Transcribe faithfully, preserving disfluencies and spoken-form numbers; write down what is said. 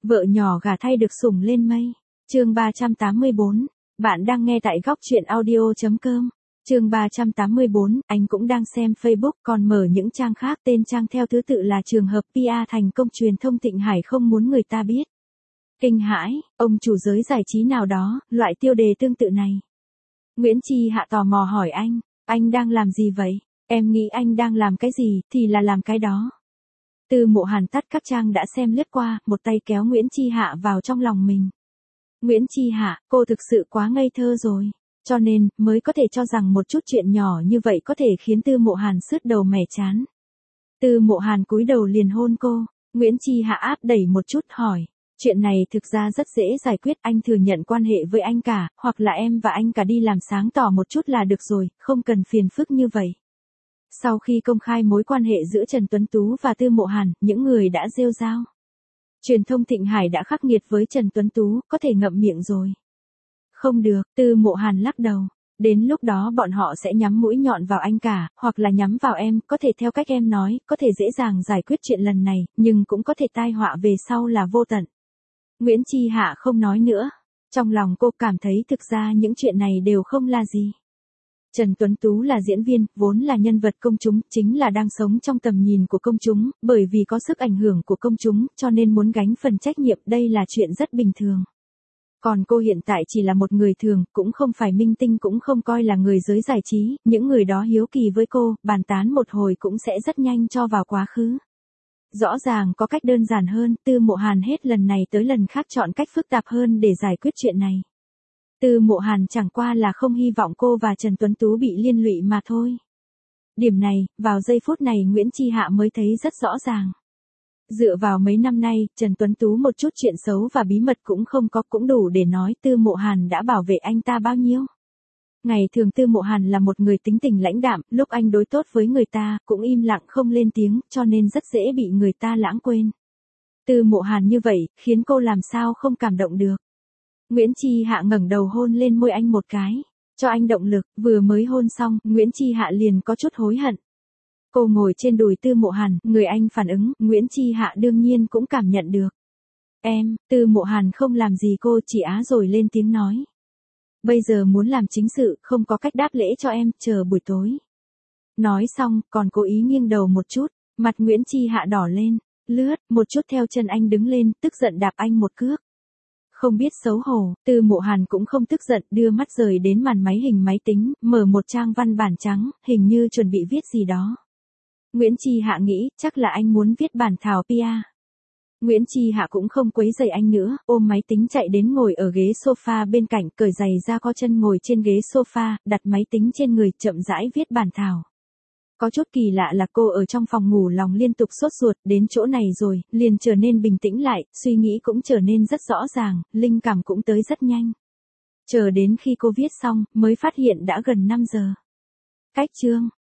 Vợ nhỏ gả thay được sủng lên mây. Chương ba trăm tám mươi bốn. Bạn đang nghe tại góc truyện audio chấm com. Chương ba trăm tám mươi bốn, anh cũng đang xem Facebook còn mở những trang khác, tên trang theo thứ tự là trường hợp pê e thành công truyền thông Thịnh Hải không muốn người ta biết. Kinh hãi, ông chủ giới giải trí nào đó, loại tiêu đề tương tự này. Nguyễn Chi Hạ tò mò hỏi anh, anh đang làm gì vậy? Em nghĩ anh đang làm cái gì, thì là làm cái đó. Từ Mộ Hàn tắt các trang đã xem lướt qua, một tay kéo Nguyễn Chi Hạ vào trong lòng mình. Nguyễn Chi Hạ, cô thực sự quá ngây thơ rồi. Cho nên, mới có thể cho rằng một chút chuyện nhỏ như vậy có thể khiến Tư Mộ Hàn sứt đầu mẻ chán. Tư Mộ Hàn cúi đầu liền hôn cô. Nguyễn Chi Hạ áp đẩy một chút hỏi. Chuyện này thực ra rất dễ giải quyết, anh thừa nhận quan hệ với anh cả, hoặc là em và anh cả đi làm sáng tỏ một chút là được rồi, không cần phiền phức như vậy. Sau khi công khai mối quan hệ giữa Trần Tuấn Tú và Tư Mộ Hàn, những người đã rêu rao. Truyền thông Thịnh Hải đã khắc nghiệt với Trần Tuấn Tú, có thể ngậm miệng rồi. Không được, Tư Mộ Hàn lắc đầu. Đến lúc đó bọn họ sẽ nhắm mũi nhọn vào anh cả, hoặc là nhắm vào em, có thể theo cách em nói, có thể dễ dàng giải quyết chuyện lần này, nhưng cũng có thể tai họa về sau là vô tận. Nguyễn Chi Hạ không nói nữa. Trong lòng cô cảm thấy thực ra những chuyện này đều không là gì. Trần Tuấn Tú là diễn viên, vốn là nhân vật công chúng, chính là đang sống trong tầm nhìn của công chúng, bởi vì có sức ảnh hưởng của công chúng, cho nên muốn gánh phần trách nhiệm, đây là chuyện rất bình thường. Còn cô hiện tại chỉ là một người thường, cũng không phải minh tinh, cũng không coi là người giới giải trí, những người đó hiếu kỳ với cô, bàn tán một hồi cũng sẽ rất nhanh cho vào quá khứ. Rõ ràng có cách đơn giản hơn, Tư Mộ Hàn hết lần này tới lần khác chọn cách phức tạp hơn để giải quyết chuyện này. Tư Mộ Hàn chẳng qua là không hy vọng cô và Trần Tuấn Tú bị liên lụy mà thôi. Điểm này, vào giây phút này Nguyễn Chi Hạ mới thấy rất rõ ràng. Dựa vào mấy năm nay, Trần Tuấn Tú một chút chuyện xấu và bí mật cũng không có, cũng đủ để nói Tư Mộ Hàn đã bảo vệ anh ta bao nhiêu. Ngày thường Tư Mộ Hàn là một người tính tình lãnh đạm, lúc anh đối tốt với người ta, cũng im lặng không lên tiếng, cho nên rất dễ bị người ta lãng quên. Tư Mộ Hàn như vậy, khiến cô làm sao không cảm động được. Nguyễn Chi Hạ ngẩng đầu hôn lên môi anh một cái, cho anh động lực, vừa mới hôn xong, Nguyễn Chi Hạ liền có chút hối hận. Cô ngồi trên đùi Tư Mộ Hàn, người anh phản ứng, Nguyễn Chi Hạ đương nhiên cũng cảm nhận được. Em, Tư Mộ Hàn không làm gì cô, chỉ á rồi lên tiếng nói. Bây giờ muốn làm chính sự, không có cách đáp lễ cho em, chờ buổi tối. Nói xong, còn cố ý nghiêng đầu một chút, mặt Nguyễn Chi Hạ đỏ lên, lướt, một chút theo chân anh đứng lên, tức giận đạp anh một cước. Không biết xấu hổ, Tư Mộ Hàn cũng không tức giận, đưa mắt rời đến màn máy hình máy tính, mở một trang văn bản trắng, hình như chuẩn bị viết gì đó. Nguyễn Chi Hạ nghĩ, chắc là anh muốn viết bản thảo pê e. Nguyễn Chi Hạ cũng không quấy rầy anh nữa, ôm máy tính chạy đến ngồi ở ghế sofa bên cạnh, cởi giày ra co chân ngồi trên ghế sofa, đặt máy tính trên người, chậm rãi viết bản thảo. Có chút kỳ lạ là cô ở trong phòng ngủ lòng liên tục sốt ruột, đến chỗ này rồi, liền trở nên bình tĩnh lại, suy nghĩ cũng trở nên rất rõ ràng, linh cảm cũng tới rất nhanh. Chờ đến khi cô viết xong, mới phát hiện đã gần năm giờ. Cách chương.